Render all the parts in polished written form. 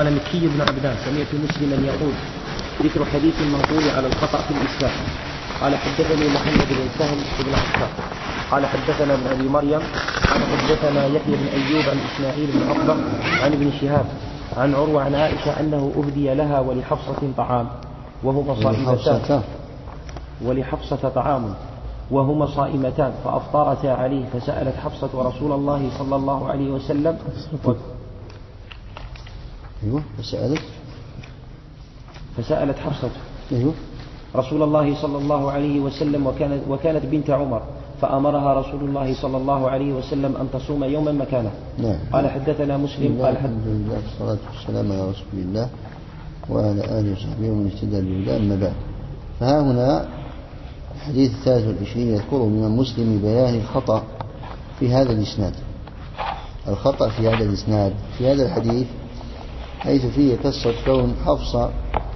مكي بن عبدان سمعت مسلما يقول ذكر حديث المنقول على الخطأ في الإسلام. قال حدثني محمد بن سهل بن عفان قال حدثنا ابن أبي مريم قال حدثنا يحيى بن أيوب عن إسماعيل بن عقبة عن ابن شهاب عن عروة عن عائشة أنه أهدي لها ولحفصة طعام وهما صائمتان فأفطرتا عليه فسألت حفصة رسول الله صلى الله عليه وسلم فسألت حفصة رسول الله صلى الله عليه وسلم وكانت بنت عمر فأمرها رسول الله صلى الله عليه وسلم أن تصوم يوما مكانه. قال حدثنا مسلم قال الحمد لله والصلاة والسلام على رسول الله وعلى آله وصحبه ومن اهتدى بهداه أما بعد. فها هنا الحديث 23 يذكره من مسلم بيان الخطأ في هذا الإسناد. الخطأ في هذا الإسناد في هذا الحديث حيث فيه قصة كون حفصة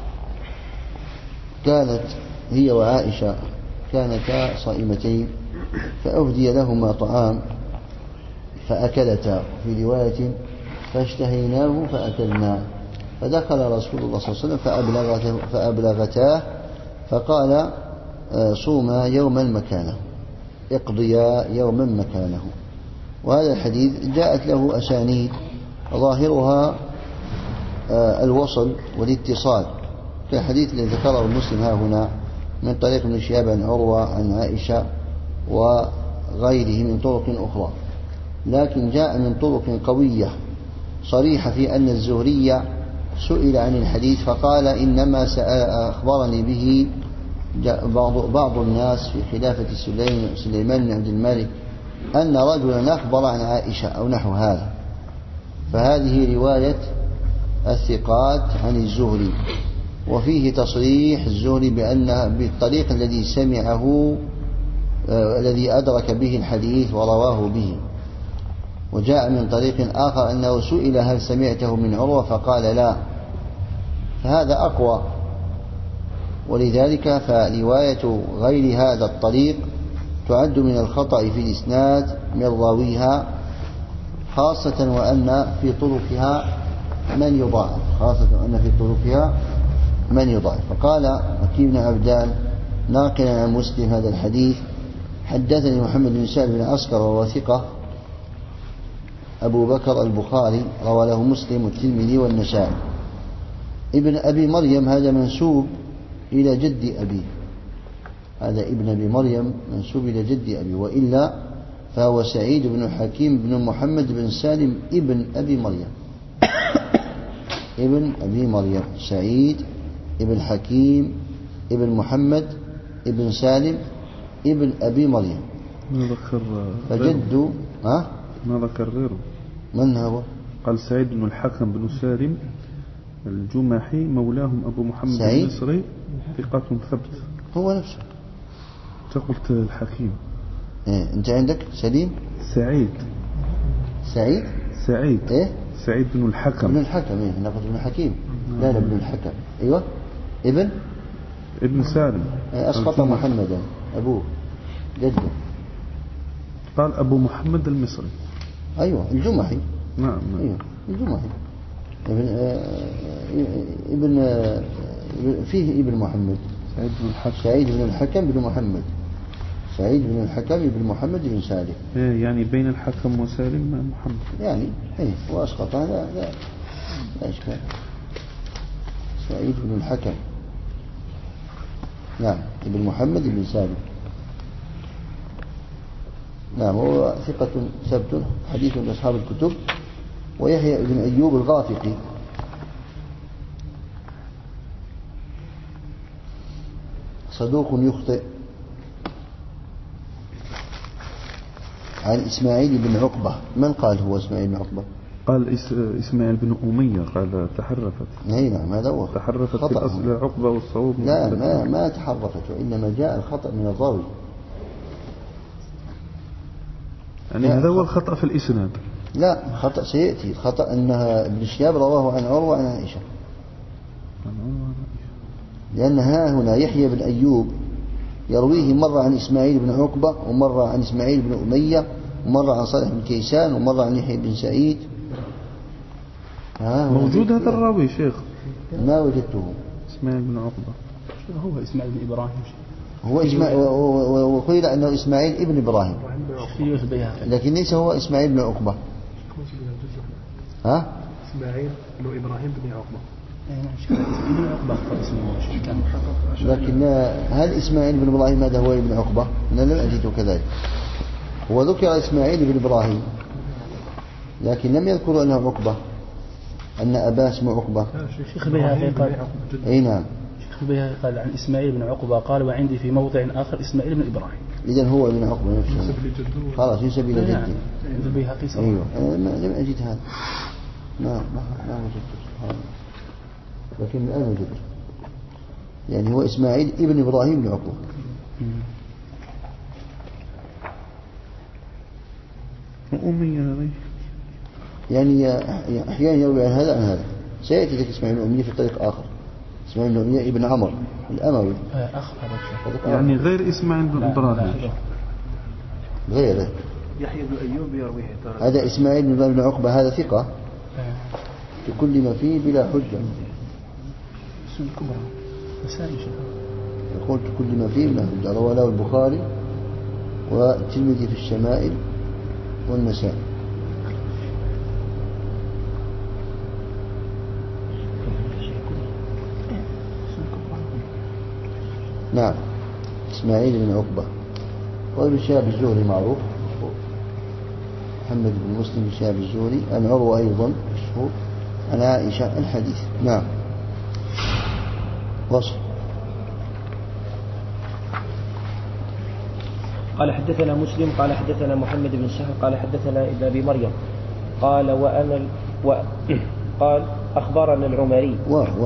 كانت هي وعائشة كانتا صائمتين فأهدي لهما طعام فأكلتا، في رواية فاشتهيناه فأكلناه، فدخل رسول الله صلى الله عليه وسلم فأبلغتاه فقال صوما يوما مكانه، اقضيا يوما مكانه. وهذا الحديث جاءت له أسانيد ظاهرها الوصل والاتصال كالحديث الذي ذكره المسلم ها هنا من طريق ابن شهاب عن عروة عن عائشة وغيره من طرق أخرى، لكن جاء من طرق قوية صريحة في أن الزهري سئل عن الحديث فقال إنما أخبرني به بعض الناس في خلافة سليمان بن عبد الملك أن رجلا أخبر عن عائشة أو نحو هذا. فهذه رواية الثقات عن الزهري، وفيه تصريح الزهري بأنها بالطريق الذي سمعه الذي أدرك به الحديث ورواه به. وجاء من طريق آخر أنه سئل هل سمعته من عروة فقال لا، فهذا أقوى. ولذلك فرواية غير هذا الطريق تعد من الخطأ في الإسناد من راويها، خاصة وأن في طرقها من يضاعف فقال مكي بن عبدان ناقلا عن مسلم هذا الحديث حدثني محمد بن سعد بن عسكر وهو ثقة أبو بكر البخاري روى له مسلم والترمذي والنسائي. ابن أبي مريم هذا منسوب إلى جد أبيه، هذا ابن أبي مريم منسوب إلى جد أبيه، وإلا فهو سعيد بن حكيم بن محمد بن سالم ابن أبي مريم ابن أبي مريم سعيد ابن حكيم ابن محمد ابن سالم ابن أبي مريم. ما ذكر فجد ما ذكر غيره. من هو؟ قال سعيد بن الحكم بن سالم الجمحي مولاهم أبو محمد المصري ثقة ثبت. هو نفسه. أنت قلت الحكيم. أنت عندك سليم سعيد إيه؟ سعيد بن الحكم. ابن الحكم إيه؟ نقول ابن الحكيم. لا ابن الحكم. أيوة ابن سالم. أسقط محمدا أبوه جده. قال أبو محمد المصري. أيوة الجمحي. نعم. أيوة الجمحي. ابن فيه ابن محمد سعيد بن الحكم بن محمد سعيد بن الحكم بن محمد بن سالم. يعني بين الحكم وسالم محمد يعني وأسقط هذا لا إشكال. سعيد بن الحكم نعم ابن محمد بن سالم نعم هو ثقة ثبت حديث لأصحاب الكتب. ويحيى بن أيوب الغافقي صدوق يخطئ. عن إسماعيل بن عقبة. من قال هو إسماعيل بن عقبة؟ قال إسماعيل بن أمية قال تحرفت. نعم هذا هو تحرفت في الأصل عقبة والصواب لا ما تحرفت، وإنما جاء الخطأ من الراوي. يعني هذا هو الخطأ في الإسناد. لا خطأ سيأتي. خطأ أنها ابن شهاب رواه عن عروة عن عائشة، لأن هنا يحيى بن أيوب يرويه مرة عن إسماعيل بن عقبة ومرة عن إسماعيل بن أمية ومرة عن صالح بن كيسان ومرة عن يحيى بن سعيد. موجود هذا الراوي شيخ؟ ما وجدته. إسماعيل بن عقبة. هو إسماعيل بن إبراهيم. هو إسماعيل، وقيل أنه إسماعيل ابن إبراهيم، لكن ليس هو إسماعيل بن عقبة. ها؟ إسماعيل بن إبراهيم بن عقبة. لكن هل إسماعيل بن إبراهيم هذا هو ابن عقبة؟ أنا لم أجده كذلك. هو ذكر إسماعيل بن إبراهيم لكن لم يذكر أنه عقبة، أن أباه اسمه عقبة. شيخ البيهقي قال أي نعم. شيخ البيهقي قال عن إسماعيل بن عقبة قال وعندي في موضع آخر إسماعيل بن إبراهيم. إذن هو ابن عقبة نفسه. خلاص ينسب إلى جده. عند البيهقي صح. أيوه لم أجد هذا. ما وجدته سبحان الله. لكن الآن وجدته. يعني هو إسماعيل ابن إبراهيم بن عقبة. أمية هذه. يعني أحيانا يروي عن هذا عن هذا. سيأتي ذلك إسماعيل بن أمية في طريق آخر. إسماعيل بن أمية ابن عمر الأموي. يعني غير إسماعيل بن إبراهيم. غيره. يحيى بن أيوب يرويه. هذا إسماعيل بن عقبة هذا ثقة في كل ما فيه بلا حجة. سنة كبرى. مسائل يقول كل ما فيه بلا حجة. رواه له البخاري والترمذي في الشمائل والنسائي. نعم إسماعيل بن عقبة. وابن شهاب الزهري معروف، محمد بن مسلم بن شهاب الزهري، عن عروة أيضا مشهور، عن عائشة الحديث. نعم. وصف. قال حدثنا مسلم قال حدثنا محمد بن سهل قال حدثنا ابن أبي مريم قال قال أخبرنا العمري.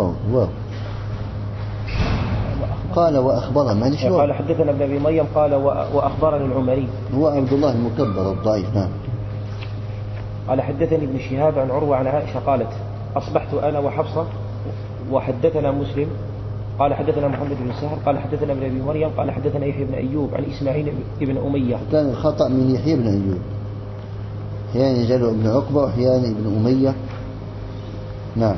قال وأخبرنا ما نشوف. قال حدثنا ابن أبي مريم قال وأخبرنا العمري هو عبد الله المكبر الضعيف. نعم. قال حدثني ابن شهاب عن عروة عن عائشة قالت أصبحت أنا وحفصة. وحدثنا مسلم قال حدثنا محمد بن سهل قال حدثنا ابن أبي مريم قال حدثنا يحيى بن أيوب عن إسماعيل بن أمية. كان الخطأ من يحيى بن أيوب، أحيانا يجعله ابن عقبة وأحيانا ابن أمية. نعم.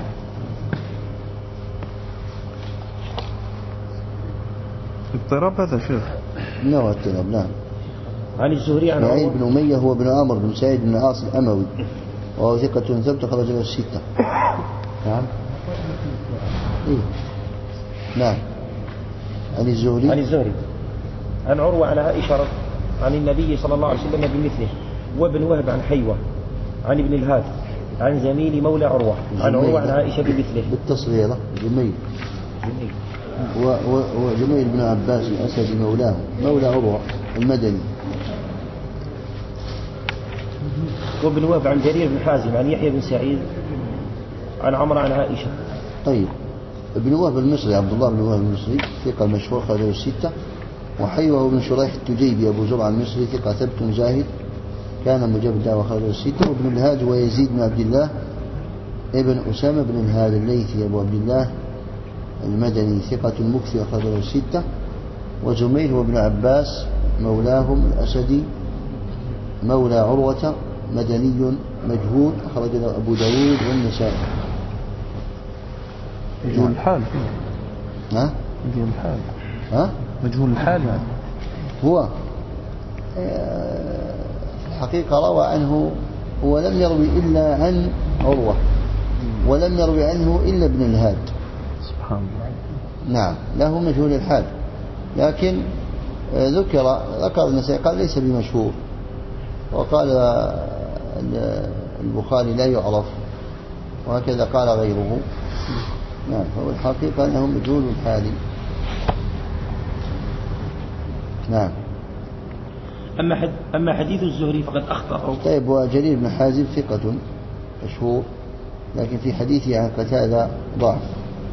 اضطراب هذا شيخ. نعم اضطراب. نعم. عن الزهري عن إسماعيل بن أمية هو بن عمرو بن سعيد بن العاص الأموي وهو ثقة ثبت خرج له الستة. نعم. إيه؟ نعم. عن الزهري عن عروة عن عائشة عن النبي صلى الله عليه وسلم بمثله، وابن وهب عن حيوة عن ابن الهاد عن زميل مولى عروة عن عروة عن عائشة بمثله بالتصغيرة جميل. وجميل بن عباس الأسدي مولى عروة المدني. وابن وهب عن جرير بن حازم عن يحيى بن سعيد عن عمر عن عائشة. طيب ابن وهب المصري عبد الله بن وهب المصري ثقة مشهور خرج له الستة. وحيوة بن شريح التجيبي أبو زرعة المصري ثقة ثبت زاهد كان مجبدا وخرج له الستة. وابن الهاد ويزيد بن عبد الله ابن أسامة بن الهاد الليثي أبو عبد الله المدني ثقة مكثر خرج له الستة. وزميل هو ابن عباس مولاهم الأسدي مولى عروة مدني مجهول أخرج له أبو داود والنسائي. مجهول الحال. ها؟ مجهول الحال. ها؟ مجهول الحال يعني. هو الحقيقة روى عنه هو لم يروي إلا عن عروة ولم يروي عنه إلا ابن الهاد. سبحان الله. نعم له مجهول الحال، لكن ذكر النسائي قال ليس بمشهور، وقال البخاري لا يعرف، وهكذا قال غيره. نعم فهو الحقيقة أنه مجهول الحال. نعم. أما حديث الزهري فقد أخطأ. طيب وجرير بن حازم ثقة مشهور لكن في حديثه عن قتادة ضعف.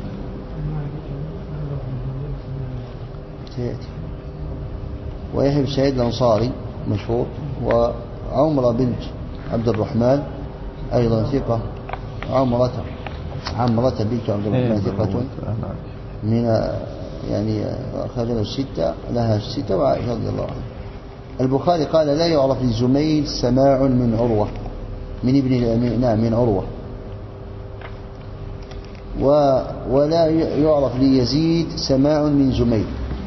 ويحيى بن سعيد الأنصاري مشهور. وعمرة بنت عبد الرحمن أيضا ثقة. عمرة بنت عبد الرحمن ثقة من يعني خرج الستة لها الستة وعائشة رضي الله عنها. البخاري قال لا يعرف لزميل سماع من عروة من ابن الأمين. نعم من عروة ولا يعرف ليزيد سماع من زميل،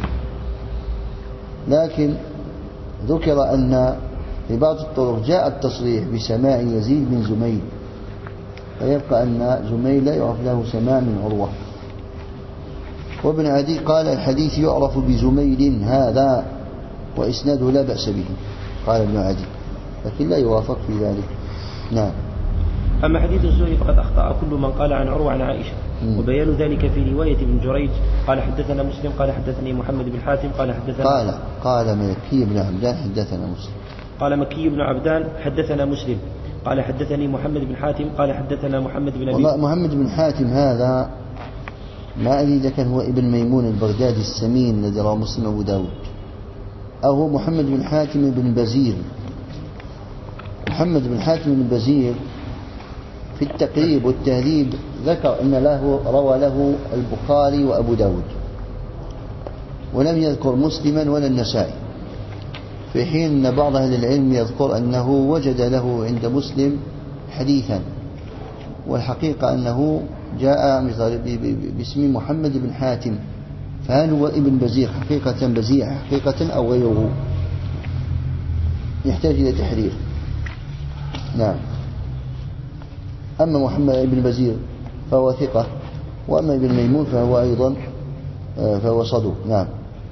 لكن ذكر أن في بعض الطرق جاء التصريح بسماع يزيد من زميل، فيبقى أن زميل لا يعرف له سماع من عروة. وابن عدي قال الحديث يعرف بزميل هذا وإسناده لا بأس به، قال ابن عدي، لكن لا يوافق في ذلك. نعم. أما حديث الزهري فقد أخطأ كل من قال عن عروة عن عائشة، وبيان ذلك في رواية ابن جريج قال حدثنا مسلم قال حدثني محمد بن حاتم قال حدثنا قال مكي بن عبدان حدثنا مسلم، قال مكي بن عبدان حدثنا مسلم قال حدثني محمد بن حاتم قال حدثنا محمد بن أبي. محمد بن حاتم هذا ما أدري إذا كان هو ابن ميمون البغدادي السمين الذي رواه مسلم أبو داود، أو هو محمد بن حاتم بن بزير. محمد بن حاتم بن بزير في التقريب والتهذيب ذكر أن روى له البخاري وأبو داود، ولم يذكر مسلما ولا النسائي، في حين أن بعض أهل العلم يذكر أنه وجد له عند مسلم حديثا، والحقيقة أنه جاء باسم محمد بن حاتم، فهل هو ابن بزير حقيقة بزيع حقيقة أو غيره؟ يحتاج إلى تحرير. نعم. أما محمد بن بزير فهو ثقة، وأما ابن ميمون فهو أيضا فهو صدوق. نعم.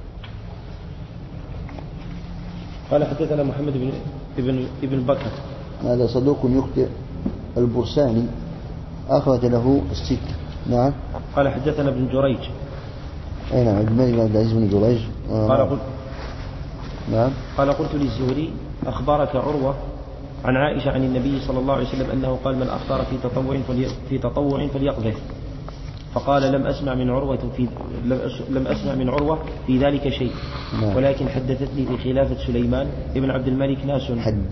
قال حدثنا محمد ابن بكر، هذا صدوق يخطئ، البرساني أخرج له الستة. نعم. قال حدثنا ابن جريج. أي نعم، عبد الملك بن عبد العزيز بن جريج. نعم. قال قلت للزهري أخبرك عروة عن عائشة عن النبي صلى الله عليه وسلم أنه قال من أفطر في تطوع فليقضه، فقال لم أسمع من عروة في ذلك شيء. نعم. ولكن حدثتني في خلافة سليمان ابن عبد الملك ناس.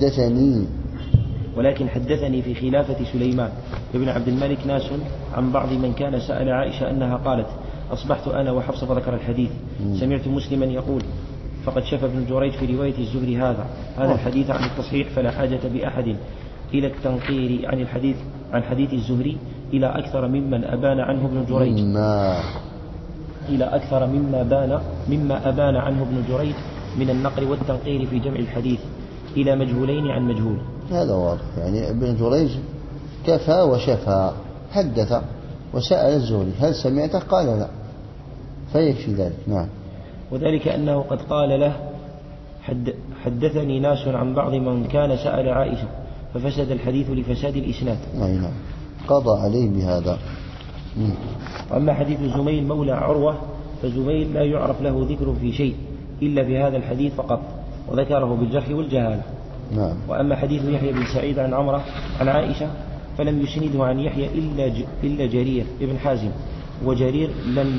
ولكن حدثني في خلافة سليمان ابن عبد الملك ناس عن بعض من كان سأل عائشة أنها قالت أصبحت أنا وحفصة، فذكر الحديث. سمعت مسلما يقول فقد شفى ابن جريج في رواية الزهري هذا الحديث عن التصحيح، فلا حاجة بأحد إلى التنقير عن حديث الزهري إلى أكثر ممن أبان عنه ابن جريج، إلى أكثر مما أبان عنه ابن جريج من النقل والتنقير في جمع الحديث إلى مجهولين عن مجهول. هذا واضح، يعني ابن جريج كفى وشفى، حدث وسأل الزهري هل سمعته قال لا، فيكفي ذلك. نعم. وذلك أنه قد قال له حدثني ناس عن بعض من كان سأل عائشة، ففسد الحديث لفساد الإسناد. نعم. قضى عليه بهذا. أما حديث زميل مولى عروة فزميل لا يعرف له ذكر في شيء إلا في هذا الحديث فقط، وذكره بالجرح والجهالة. نعم. وأما حديث يحيى بن سعيد عن عمرة عن عائشة فلم يسنده عن يحيى إلا جرير ابن حازم، وجرير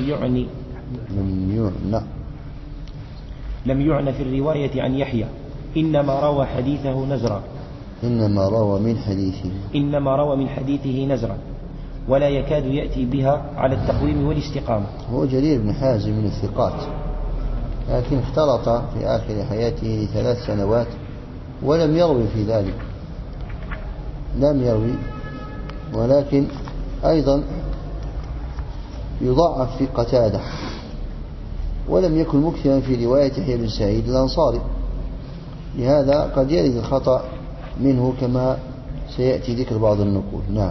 لم يعنى في الرواية عن يحيى، إنما روى حديثه نزرا، إنما روى من حديثه نزرا، ولا يكاد يأتي بها على التقويم والاستقامة. هو جرير بن حازم من الثقات، لكن اختلط في آخر حياته 3 سنوات ولم يروي في ذلك، ولكن أيضا يضعف في قتادة، ولم يكن مكثرا في رواية يحيى بن سعيد الأنصاري، لهذا قد يرد الخطأ منه كما سيأتي ذكر بعض النقول. نعم.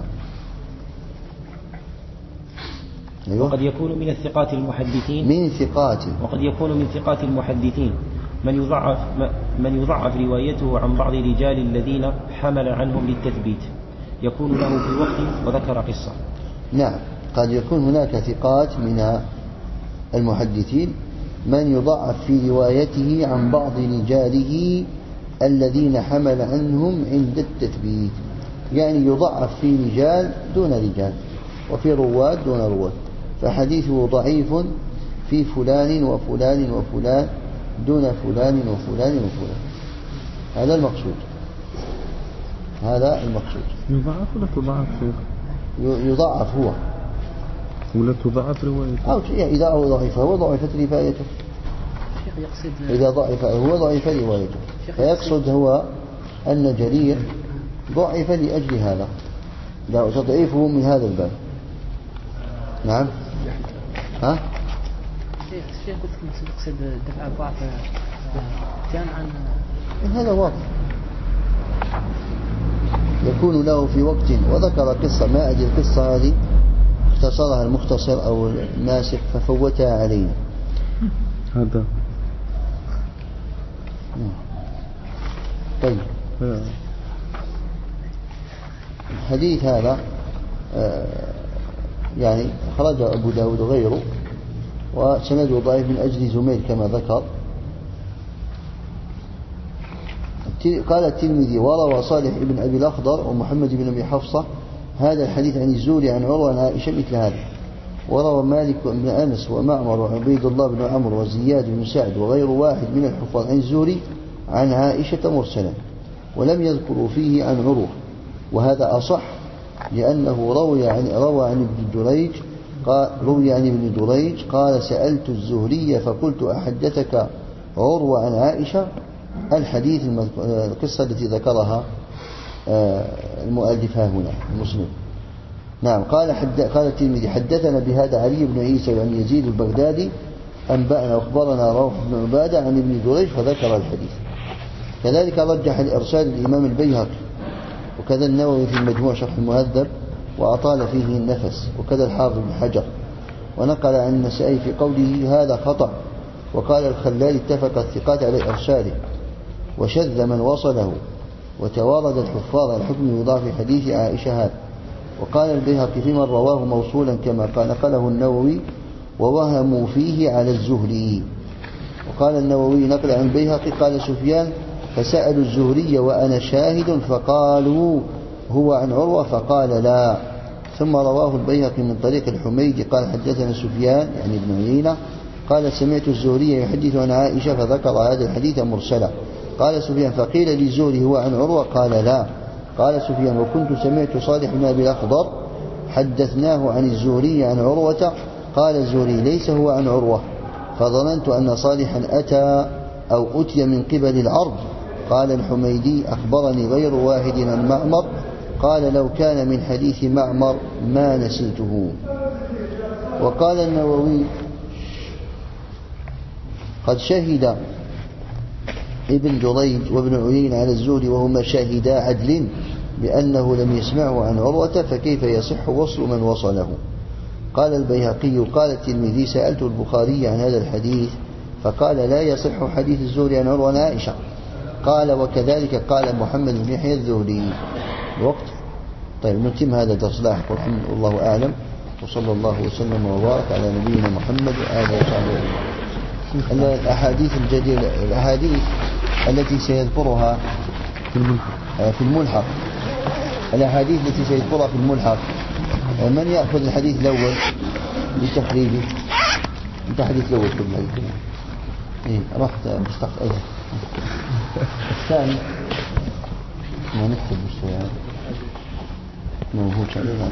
أيوة. وقد يكون من الثقات المحدثين وقد يكون من ثقات المحدثين من يضعف روايته عن بعض الرجال الذين حمل عنهم للتثبيت، يكون له في وقت وذكر قصة. نعم. قد يكون هناك ثقات من المحدثين من يضعف في روايته عن بعض رجاله الذين حمل عنهم عند التثبيت، يعني يضعف في رجال دون رجال وفي رواد دون رواد، فحديثه ضعيف في فلان وفلان وفلان دون فلان وفلان وفلان. هذا المقصود. يضعف ولا تضعف شيخ؟ يضعف هو ولا تضعف روايته، أو إذا ضعف هو ضعفت روايته، إذا ضعف هو ضعف روايته، فيقصد هو أن جرير ضعف لأجل هذا، لا تضعيفه من هذا الباب. نعم. ها؟ الشيخ قلت لك يقصد دفع الضعف كان عن هذا واضح، يكون له في وقت وذكر قصة، ما أدري القصة هذه اختصرها المختصر أو الناسخ ففوتها علينا. هذا طيب. الحديث هذا يعني خرج أبو داود وغيره، وسنده ضعيف من أجل زميل كما ذكر. قال الترمذي: وروى صالح بن أبي الأخضر ومحمد بن أبي حفصة هذا الحديث عن الزهري عن عروة عن عائشة مثل هذا. وروى مالك بن أنس ومعمر وعبيد الله بن عمرو وزياد بن سعد وغير واحد من الحفاظ عن الزهري عن عائشة مرسلا، ولم يذكروا فيه عن عروة، وهذا أصح لأنه روى عن ابن دريج قال: سألت الزهري فقلت: أحدثك عروة عن عائشة؟ الحديث القصة التي ذكرها المؤلف هنا المسلم. نعم. قال الترمذي: حدثنا بهذا علي بن عيسى عن يزيد البغدادي أنبأنا وأخبرنا روح بن عبادة عن ابن دريج فذكر الحديث. كذلك رجح الإرسال الإمام البيهقي، وكذا النووي في المجموع شرح المهذب وأطال فيه النفس، وكذا الحافظ بن حجر، ونقل عن النسائي في قوله هذا خطأ. وقال الخلال: اتفق الثقات على إرساله وشذ من وصله، وتوارد الحفاظ على الحكم يضاف في حديث عائشة هذا. وقال البيهقي في من رواه موصولا كما قال نقله النووي: ووهموا فيه على الزهري. وقال النووي نقل عن البيهقي قال سفيان: فسألوا الزهري وأنا شاهد فقالوا هو عن عروة فقال لا. ثم رواه البيهقي من طريق الحميدي قال حدثنا سفيان يعني ابن عيينة قال: سمعت الزهري يحدث عن عائشة فذكر هذا الحديث مرسلا. قال سفيان: فقيل للزهري هو عن عروة قال لا. قال سفيان: وكنت سمعت صالح بن أبي الأخضر حدثناه عن الزهري عن عروة. قال الزهري: ليس هو عن عروة، فظننت أن صالحا أتى أو أتي من قبل العرض. قال الحميدي: أخبرني غير واحد عن معمر قال: لو كان من حديث معمر ما نسيته. وقال النووي: قد شهد ابن جريج وابن عيين على الزهري وهما شاهدا عدل بأنه لم يسمعه عن عروة، فكيف يصح وصل من وصله؟ قال البيهقي: قال الترمذي: سألت البخاري عن هذا الحديث فقال: لا يصح حديث الزهري عن عروة عن عائشة. قال: وكذلك قال محمد بن يحيى الزهري. الوقت. طيب نتم هذا الدرس لاحق والحمد الله أعلم، وصلى الله وسلم وبارك على نبينا محمد وآله وصحبه أجمعين. الأحاديث الجديدة، الأحاديث التي سيذكرها في الملحق، الأحاديث التي سيذكرها في الملحق، من يأخذ الحديث الأول لتخريجه؟ الحديث الأول في الحديث رحت مستقبل أيضا الثاني ما نكتب بالسؤال موجود علينا.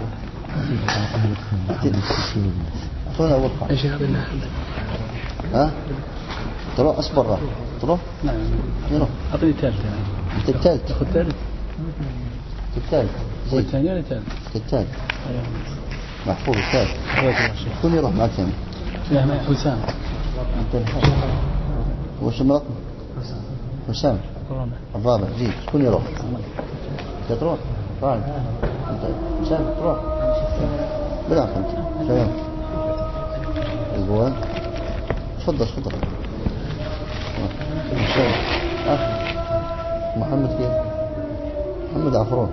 أعطونا أول قاعدة. ها؟ تروح أصبر تروح؟ نعم. يروح. أعطني الثالث. أنت الثالث. أخذ الثالث. الثالث. هو الثاني ولا الثالث؟ الثالث. محفوظ الثالث. كل يروح معك ثاني. لا ما حسام. وش مرق؟ حسام. الرابع. زيد. كل يروح. أنت تروح. طيب. أنت حسام تروح. بالعكس أنت. سلام. الجوال. تفضل. محمد كيف؟ محمد عفرون.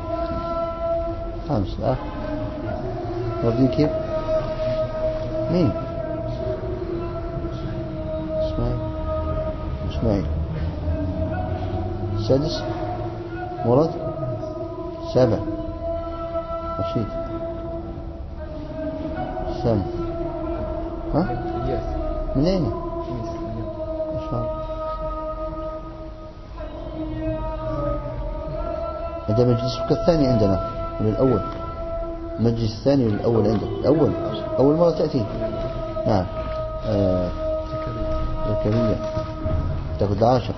خامس. وردين كيف؟ مين؟ اسماعيل. السادس. مراد. سابع. رشيد. سامي. ها؟ من أين؟ إن شاء الله. هذا مجلسك الثاني عندنا من الأول. المجلس الثاني للأول عندك. أول مرة تأتي. نعم. زكريا. تأخذ 10.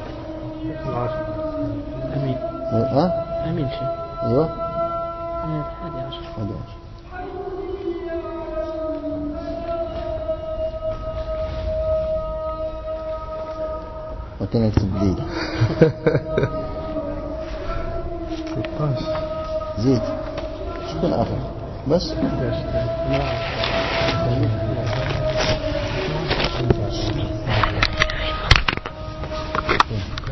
أمين. ها؟ أمين شيء. أيوة. 11. وكان يكتب ليلة. 16 زيد شكون آخر بس